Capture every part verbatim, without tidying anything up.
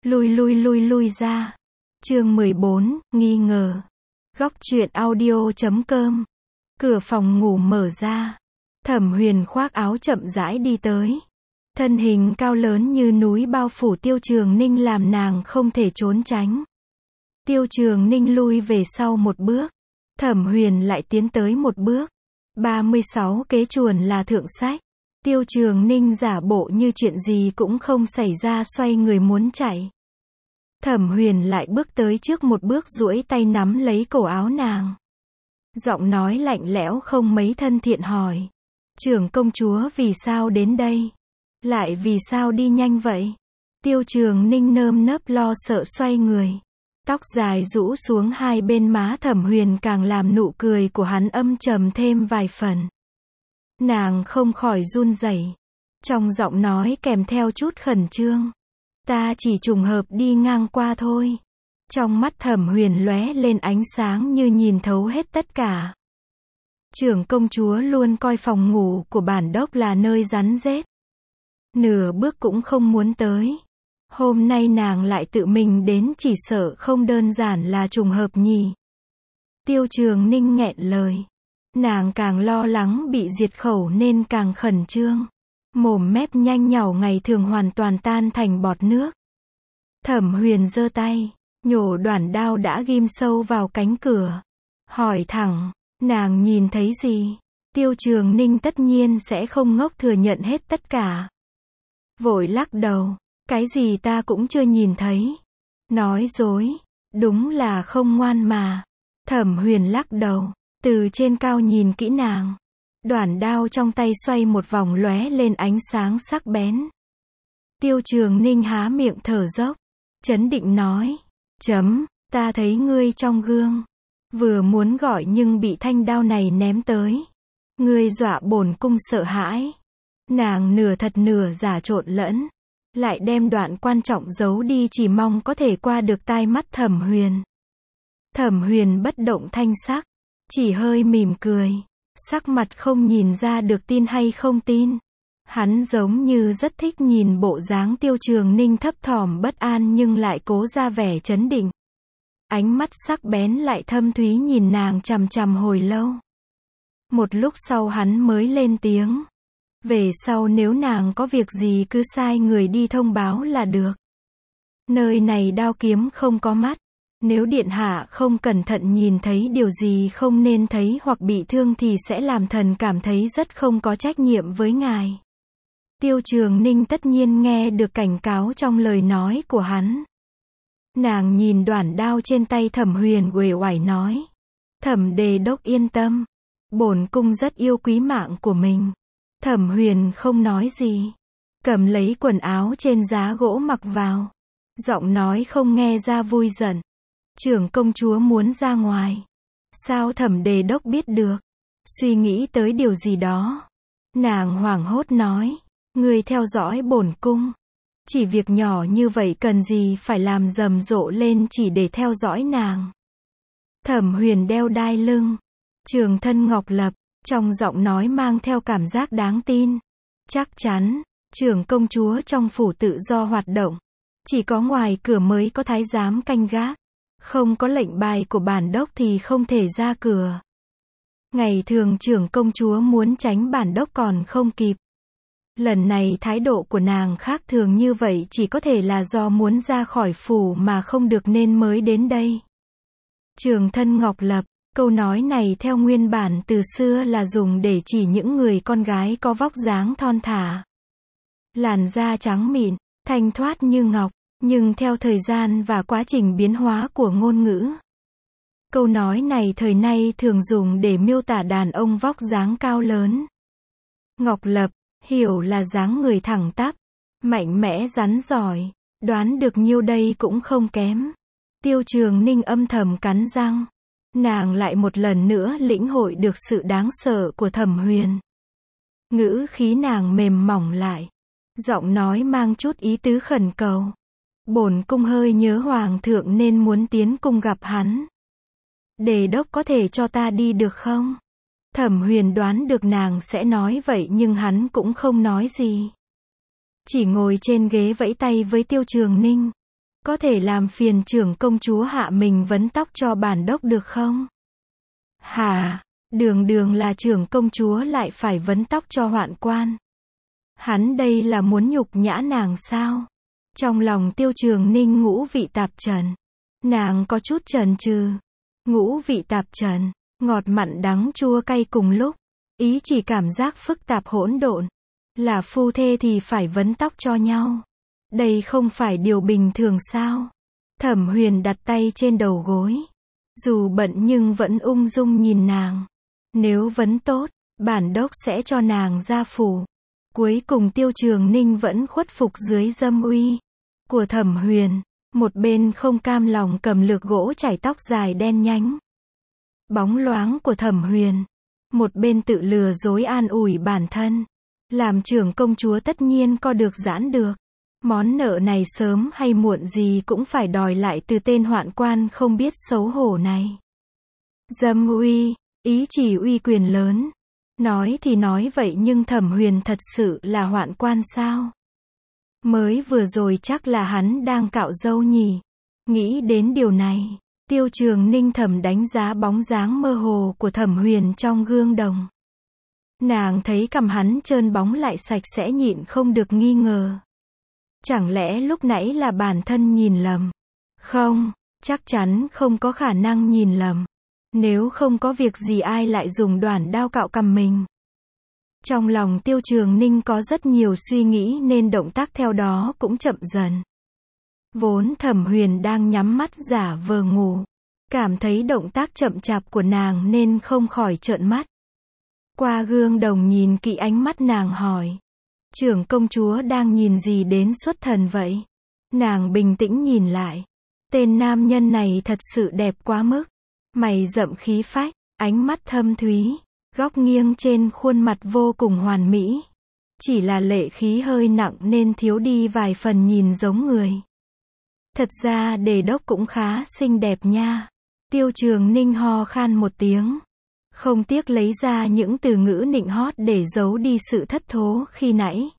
Lui lui lui lui ra. Chương mười bốn, nghi ngờ. Góc truyện audio chấm com. Cửa phòng ngủ mở ra. Thẩm Huyền khoác áo chậm rãi đi tới. Thân hình cao lớn như núi bao phủ Tiêu Trường Ninh làm nàng không thể trốn tránh. Tiêu Trường Ninh lui về sau một bước. Thẩm Huyền lại tiến tới một bước. ba mươi sáu kế chuồn là thượng sách. Tiêu Trường Ninh giả bộ như chuyện gì cũng không xảy ra xoay người muốn chạy. Thẩm Huyền lại bước tới trước một bước duỗi tay nắm lấy cổ áo nàng. Giọng nói lạnh lẽo không mấy thân thiện hỏi. Trưởng công chúa vì sao đến đây? Lại vì sao đi nhanh vậy? Tiêu Trường Ninh nơm nớp lo sợ xoay người. Tóc dài rũ xuống hai bên má Thẩm Huyền càng làm nụ cười của hắn âm trầm thêm vài phần. Nàng không khỏi run rẩy. Trong giọng nói kèm theo chút khẩn trương. Ta chỉ trùng hợp đi ngang qua thôi. Trong mắt Thẩm Huyền lóe lên ánh sáng như nhìn thấu hết tất cả. Trưởng công chúa luôn coi phòng ngủ của bản đốc là nơi rắn rết. Nửa bước cũng không muốn tới. Hôm nay nàng lại tự mình đến chỉ sợ không đơn giản là trùng hợp nhỉ. Tiêu Trường Ninh nghẹn lời. Nàng càng lo lắng bị diệt khẩu nên càng khẩn trương. Mồm mép nhanh nhảu ngày thường hoàn toàn tan thành bọt nước. Thẩm Huyền giơ tay, nhổ đoạn đao đã ghim sâu vào cánh cửa. Hỏi thẳng, nàng nhìn thấy gì? Tiêu Trường Ninh tất nhiên sẽ không ngốc thừa nhận hết tất cả. Vội lắc đầu, cái gì ta cũng chưa nhìn thấy. Nói dối, đúng là không ngoan mà. Thẩm Huyền lắc đầu, từ trên cao nhìn kỹ nàng. Đoạn đao trong tay xoay một vòng lóe lên ánh sáng sắc bén. Tiêu Trường Ninh há miệng thở dốc, trấn định nói, chấm, ta thấy ngươi trong gương. Vừa muốn gọi nhưng bị thanh đao này ném tới. Ngươi dọa bổn cung sợ hãi. Nàng nửa thật nửa giả trộn lẫn. Lại đem đoạn quan trọng giấu đi chỉ mong có thể qua được tai mắt Thẩm Huyền. Thẩm Huyền bất động thanh sắc, chỉ hơi mỉm cười. Sắc mặt không nhìn ra được tin hay không tin. Hắn giống như rất thích nhìn bộ dáng Tiêu Trường Ninh thấp thỏm bất an nhưng lại cố ra vẻ trấn định. Ánh mắt sắc bén lại thâm thúy nhìn nàng chằm chằm hồi lâu. Một lúc sau hắn mới lên tiếng. Về sau nếu nàng có việc gì cứ sai người đi thông báo là được. Nơi này đao kiếm không có mắt. Nếu điện hạ không cẩn thận nhìn thấy điều gì không nên thấy hoặc bị thương thì sẽ làm thần cảm thấy rất không có trách nhiệm với ngài. Tiêu Trường Ninh tất nhiên nghe được cảnh cáo trong lời nói của hắn. Nàng nhìn đoạn đao trên tay Thẩm Huyền uể oải nói. Thẩm đề đốc yên tâm. Bổn cung rất yêu quý mạng của mình. Thẩm Huyền không nói gì. Cầm lấy quần áo trên giá gỗ mặc vào. Giọng nói không nghe ra vui giận. Trưởng công chúa muốn ra ngoài. Sao Thẩm đề đốc biết được? Suy nghĩ tới điều gì đó. Nàng hoảng hốt nói. Ngươi theo dõi bổn cung. Chỉ việc nhỏ như vậy cần gì phải làm rầm rộ lên chỉ để theo dõi nàng. Thẩm Huyền đeo đai lưng. Trường thân ngọc lập. Trong giọng nói mang theo cảm giác đáng tin. Chắc chắn. Trưởng công chúa trong phủ tự do hoạt động. Chỉ có ngoài cửa mới có thái giám canh gác. Không có lệnh bài của bản đốc thì không thể ra cửa. Ngày thường trưởng công chúa muốn tránh bản đốc còn không kịp. Lần này thái độ của nàng khác thường như vậy chỉ có thể là do muốn ra khỏi phủ mà không được nên mới đến đây. Trường thân ngọc lập, câu nói này theo nguyên bản từ xưa là dùng để chỉ những người con gái có vóc dáng thon thả. Làn da trắng mịn, thanh thoát như ngọc. Nhưng theo thời gian và quá trình biến hóa của ngôn ngữ, câu nói này thời nay thường dùng để miêu tả đàn ông vóc dáng cao lớn. Ngọc lập, hiểu là dáng người thẳng tắp, mạnh mẽ rắn giỏi, đoán được nhiêu đây cũng không kém. Tiêu Trường Ninh âm thầm cắn răng. Nàng lại một lần nữa lĩnh hội được sự đáng sợ của Thẩm Huyền. Ngữ khí nàng mềm mỏng lại. Giọng nói mang chút ý tứ khẩn cầu. Bổn cung hơi nhớ hoàng thượng nên muốn tiến cung gặp hắn. Đề đốc có thể cho ta đi được không? Thẩm Huyền đoán được nàng sẽ nói vậy nhưng hắn cũng không nói gì. Chỉ ngồi trên ghế vẫy tay với Tiêu Trường Ninh. Có thể làm phiền trưởng công chúa hạ mình vấn tóc cho bản đốc được không? Hả? Đường đường là trưởng công chúa lại phải vấn tóc cho hoạn quan. Hắn đây là muốn nhục nhã nàng sao? Trong lòng Tiêu Trường Ninh ngũ vị tạp trần. Nàng có chút chần chừ. Ngũ vị tạp trần, ngọt mặn đắng chua cay cùng lúc. Ý chỉ cảm giác phức tạp hỗn độn. Là phu thê thì phải vấn tóc cho nhau. Đây không phải điều bình thường sao? Thẩm Huyền đặt tay trên đầu gối. Dù bận nhưng vẫn ung dung nhìn nàng. Nếu vấn tốt, bản đốc sẽ cho nàng ra phủ. Cuối cùng Tiêu Trường Ninh vẫn khuất phục dưới dâm uy của Thẩm Huyền. Một bên không cam lòng cầm lược gỗ chải tóc dài đen nhánh, bóng loáng của Thẩm Huyền. Một bên tự lừa dối an ủi bản thân. Làm trưởng công chúa tất nhiên co được giãn được. Món nợ này sớm hay muộn gì cũng phải đòi lại từ tên hoạn quan không biết xấu hổ này. Dâm uy, ý chỉ uy quyền lớn. Nói thì nói vậy nhưng Thẩm Huyền thật sự là hoạn quan sao? Mới vừa rồi chắc là hắn đang cạo râu nhỉ. Nghĩ đến điều này, Tiêu Trường Ninh thầm đánh giá bóng dáng mơ hồ của Thẩm Huyền trong gương đồng. Nàng thấy cằm hắn trơn bóng lại sạch sẽ nhịn không được nghi ngờ. Chẳng lẽ lúc nãy là bản thân nhìn lầm? Không, chắc chắn không có khả năng nhìn lầm. Nếu không có việc gì ai lại dùng đoản đao cạo cằm mình. Trong lòng Tiêu Trường Ninh có rất nhiều suy nghĩ nên động tác theo đó cũng chậm dần. Vốn Thẩm Huyền đang nhắm mắt giả vờ ngủ. Cảm thấy động tác chậm chạp của nàng nên không khỏi trợn mắt. Qua gương đồng nhìn kỹ ánh mắt nàng hỏi. Trưởng công chúa đang nhìn gì đến xuất thần vậy? Nàng bình tĩnh nhìn lại. Tên nam nhân này thật sự đẹp quá mức. Mày rậm khí phách, ánh mắt thâm thúy, góc nghiêng trên khuôn mặt vô cùng hoàn mỹ. Chỉ là lệ khí hơi nặng nên thiếu đi vài phần nhìn giống người. Thật ra Đề Đốc cũng khá xinh đẹp nha. Tiêu Trường Ninh ho khan một tiếng. Không tiếc lấy ra những từ ngữ nịnh hót để giấu đi sự thất thố khi nãy.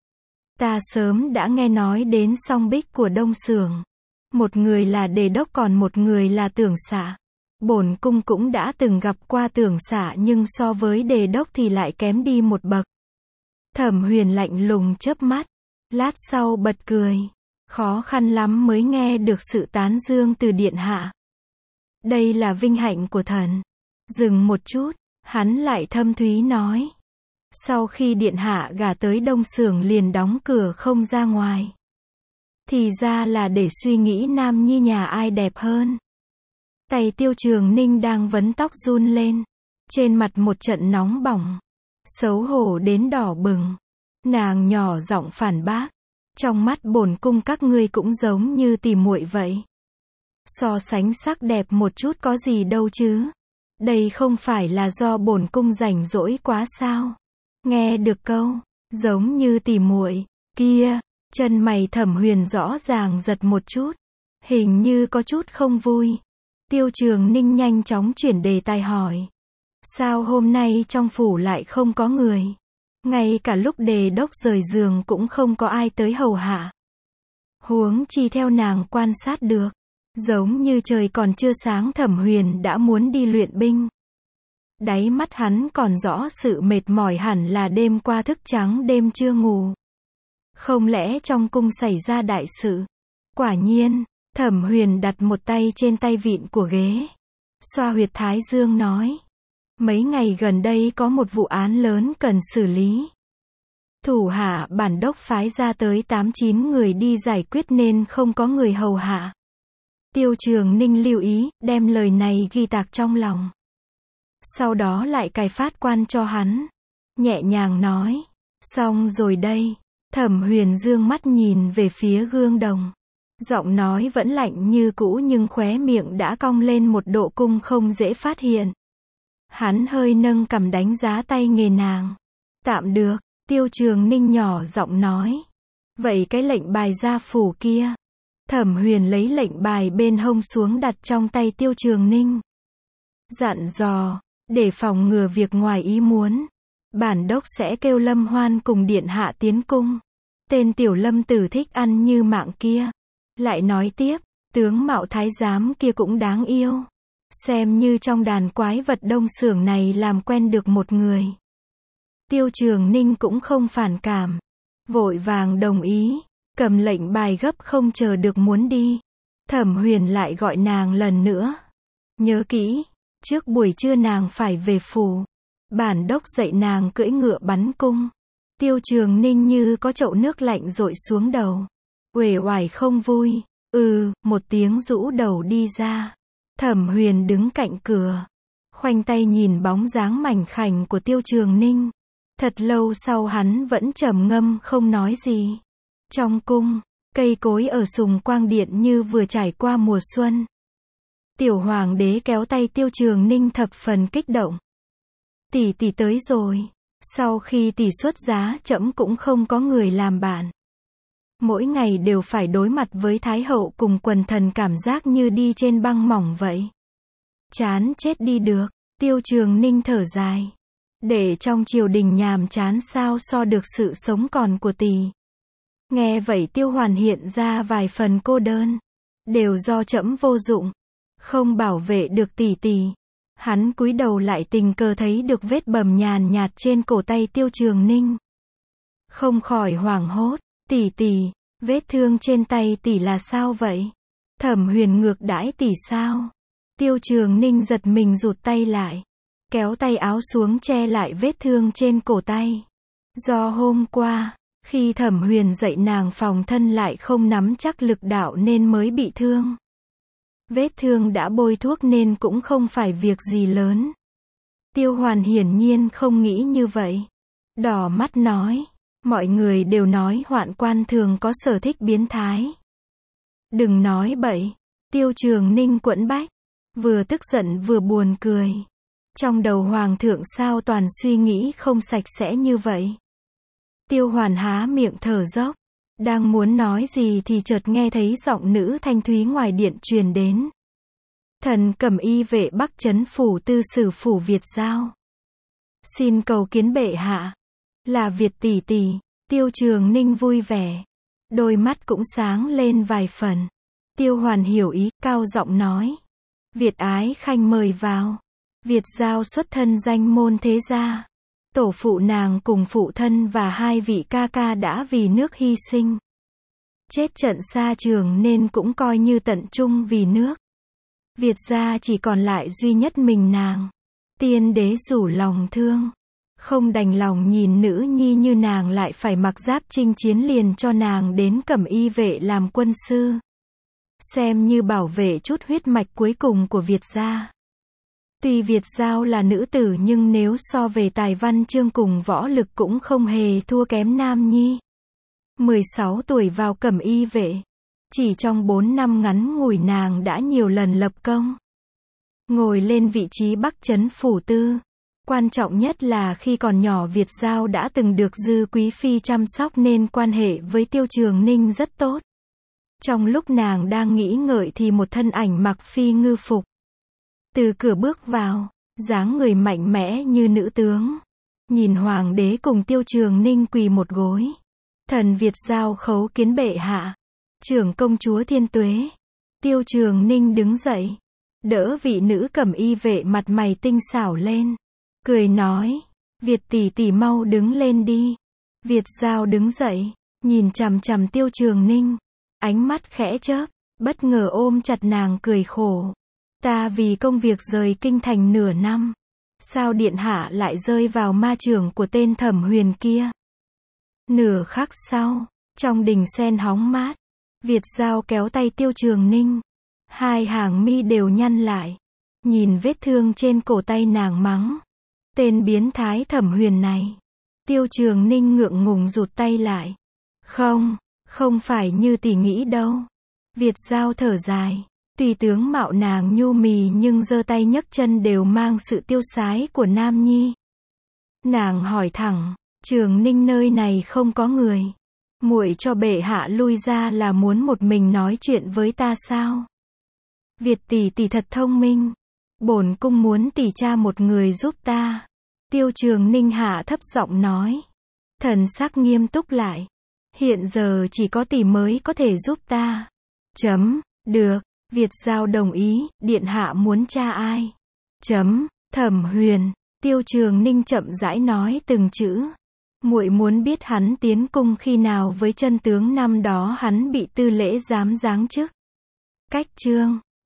Ta sớm đã nghe nói đến song bích của Đông Xưởng. Một người là Đề Đốc còn một người là Tưởng Xạ. Bổn cung cũng đã từng gặp qua Tưởng Xạ nhưng so với Đề Đốc thì lại kém đi một bậc. Thẩm Huyền lạnh lùng chớp mắt. Lát sau bật cười. Khó khăn lắm mới nghe được sự tán dương từ điện hạ. Đây là vinh hạnh của thần. Dừng một chút, hắn lại thâm thúy nói. Sau khi điện hạ gả tới Đông Xưởng liền đóng cửa không ra ngoài. Thì ra là để suy nghĩ nam nhi nhà ai đẹp hơn. Tay Tiêu Trường Ninh đang vấn tóc run lên. Trên mặt một trận nóng bỏng. Xấu hổ đến đỏ bừng. Nàng nhỏ giọng phản bác. Trong mắt bổn cung các ngươi cũng giống như tỉ muội vậy. So sánh sắc đẹp một chút có gì đâu chứ. Đây không phải là do bổn cung rảnh rỗi quá sao? Nghe được câu, giống như tỉ muội, kia, chân mày Thẩm Huyền rõ ràng giật một chút. Hình như có chút không vui. Tiêu Trường Ninh nhanh chóng chuyển đề tài hỏi. Sao hôm nay trong phủ lại không có người? Ngay cả lúc Đề Đốc rời giường cũng không có ai tới hầu hạ. Huống chi theo nàng quan sát được. Giống như trời còn chưa sáng Thẩm Huyền đã muốn đi luyện binh. Đáy mắt hắn còn rõ sự mệt mỏi hẳn là đêm qua thức trắng đêm chưa ngủ. Không lẽ trong cung xảy ra đại sự? Quả nhiên, Thẩm Huyền đặt một tay trên tay vịn của ghế. Xoa huyệt thái dương nói. Mấy ngày gần đây có một vụ án lớn cần xử lý. Thủ hạ bản đốc phái ra tới tám chín người đi giải quyết nên không có người hầu hạ. Tiêu Trường Ninh lưu ý, đem lời này ghi tạc trong lòng. Sau đó lại cài phát quan cho hắn. Nhẹ nhàng nói. Xong rồi đây. Thẩm Huyền dương mắt nhìn về phía gương đồng. Giọng nói vẫn lạnh như cũ nhưng khóe miệng đã cong lên một độ cung không dễ phát hiện. Hắn hơi nâng cằm đánh giá tay nghề nàng. Tạm được, Tiêu Trường Ninh nhỏ giọng nói. Vậy cái lệnh bài gia phủ kia. Thẩm Huyền lấy lệnh bài bên hông xuống đặt trong tay Tiêu Trường Ninh. Dặn dò, để phòng ngừa việc ngoài ý muốn. Bản đốc sẽ kêu Lâm Hoan cùng điện hạ tiến cung. Tên tiểu Lâm tử thích ăn như mạng kia. Lại nói tiếp, tướng mạo thái giám kia cũng đáng yêu. Xem như trong đàn quái vật đông xưởng này làm quen được một người. Tiêu Trường Ninh cũng không phản cảm. Vội vàng đồng ý, cầm lệnh bài gấp không chờ được muốn đi. Thẩm Huyền lại gọi nàng lần nữa. Nhớ kỹ, trước buổi trưa nàng phải về phủ. Bản đốc dạy nàng cưỡi ngựa bắn cung. Tiêu Trường Ninh như có chậu nước lạnh dội xuống đầu. Uể oải không vui. Ừ, một tiếng rũ đầu đi ra. Thẩm Huyền đứng cạnh cửa. Khoanh tay nhìn bóng dáng mảnh khảnh của Tiêu Trường Ninh. Thật lâu sau hắn vẫn trầm ngâm không nói gì. Trong cung, cây cối ở Sùng Quang Điện như vừa trải qua mùa xuân. Tiểu hoàng đế kéo tay Tiêu Trường Ninh thập phần kích động. Tỷ tỷ tới rồi. Sau khi tỷ xuất giá trẫm cũng không có người làm bạn. Mỗi ngày đều phải đối mặt với Thái hậu cùng quần thần, cảm giác như đi trên băng mỏng vậy. Chán chết đi được. Tiêu Trường Ninh thở dài. Để trong triều đình nhàm chán sao so được sự sống còn của tỷ. Nghe vậy Tiêu Hoàn hiện ra vài phần cô đơn. Đều do trẫm vô dụng. Không bảo vệ được tỷ tỷ. Hắn cúi đầu lại tình cờ thấy được vết bầm nhàn nhạt trên cổ tay Tiêu Trường Ninh. Không khỏi hoảng hốt. Tỷ tỷ, vết thương trên tay tỷ là sao vậy? Thẩm Huyền ngược đãi tỷ sao? Tiêu Trường Ninh giật mình rụt tay lại. Kéo tay áo xuống che lại vết thương trên cổ tay. Do hôm qua, khi Thẩm Huyền dạy nàng phòng thân lại không nắm chắc lực đạo nên mới bị thương. Vết thương đã bôi thuốc nên cũng không phải việc gì lớn. Tiêu Hoàn hiển nhiên không nghĩ như vậy. Đỏ mắt nói, mọi người đều nói hoạn quan thường có sở thích biến thái. Đừng nói bậy. Tiêu Trường Ninh quẫn bách, vừa tức giận vừa buồn cười. Trong đầu hoàng thượng sao toàn suy nghĩ không sạch sẽ như vậy. Tiêu Hoàn há miệng thở dốc. Đang muốn nói gì thì chợt nghe thấy giọng nữ thanh thúy ngoài điện truyền đến. Thần Cẩm Y vệ Bắc Trấn phủ tư sử phủ Việt Giao. Xin cầu kiến bệ hạ. Là Việt tỷ tỷ. Tiêu Trường Ninh vui vẻ. Đôi mắt cũng sáng lên vài phần. Tiêu Hoàn hiểu ý, cao giọng nói. Việt ái khanh mời vào. Việt Giao xuất thân danh môn thế gia. Tổ phụ nàng cùng phụ thân và hai vị ca ca đã vì nước hy sinh. Chết trận xa trường nên cũng coi như tận trung vì nước. Việt gia chỉ còn lại duy nhất mình nàng. Tiên đế rủ lòng thương. Không đành lòng nhìn nữ nhi như nàng lại phải mặc giáp chinh chiến, liền cho nàng đến Cẩm Y vệ làm quân sư. Xem như bảo vệ chút huyết mạch cuối cùng của Việt gia. Tuy Việt Giao là nữ tử nhưng nếu so về tài văn chương cùng võ lực cũng không hề thua kém Nam Nhi. mười sáu tuổi vào Cẩm Y vệ. Chỉ trong bốn năm ngắn ngủi nàng đã nhiều lần lập công. Ngồi lên vị trí Bắc Trấn phủ tư. Quan trọng nhất là khi còn nhỏ Việt Giao đã từng được Dư Quý Phi chăm sóc nên quan hệ với Tiêu Trường Ninh rất tốt. Trong lúc nàng đang nghĩ ngợi thì một thân ảnh mặc phi ngư phục. Từ cửa bước vào, dáng người mạnh mẽ như nữ tướng. Nhìn hoàng đế cùng Tiêu Trường Ninh quỳ một gối. Thần Việt Giao khấu kiến bệ hạ. Trưởng công chúa thiên tuế. Tiêu Trường Ninh đứng dậy. Đỡ vị nữ Cẩm Y vệ mặt mày tinh xảo lên. Cười nói. Việt tỷ tỷ mau đứng lên đi. Việt Giao đứng dậy. Nhìn chằm chằm Tiêu Trường Ninh. Ánh mắt khẽ chớp. Bất ngờ ôm chặt nàng cười khổ. Ta vì công việc rời kinh thành nửa năm. Sao điện hạ lại rơi vào ma chưởng của tên Thẩm Huyền kia? Nửa khắc sau, trong đình sen hóng mát, Việt Giao kéo tay Tiêu Trường Ninh. Hai hàng mi đều nhăn lại. Nhìn vết thương trên cổ tay nàng mắng. Tên biến thái Thẩm Huyền này. Tiêu Trường Ninh ngượng ngùng rụt tay lại. Không, không phải như tỷ nghĩ đâu. Việt Giao thở dài. Tuy tướng mạo nàng nhu mì nhưng giơ tay nhấc chân đều mang sự tiêu sái của Nam Nhi. Nàng hỏi thẳng, Trường Ninh nơi này không có người. Muội cho bệ hạ lui ra là muốn một mình nói chuyện với ta sao? Việt tỷ tỷ thật thông minh. Bổn cung muốn tỷ tra một người giúp ta. Tiêu Trường Ninh hạ thấp giọng nói. Thần sắc nghiêm túc lại. Hiện giờ chỉ có tỷ mới có thể giúp ta. Chấm. Được. Việt Giao đồng ý, điện hạ muốn tra ai? Chấm. Thẩm Huyền. Tiêu Trường Ninh chậm rãi nói từng chữ. Muội muốn biết hắn tiến cung khi nào với chân tướng năm đó hắn bị Tư lễ giám giáng chức. Cách chương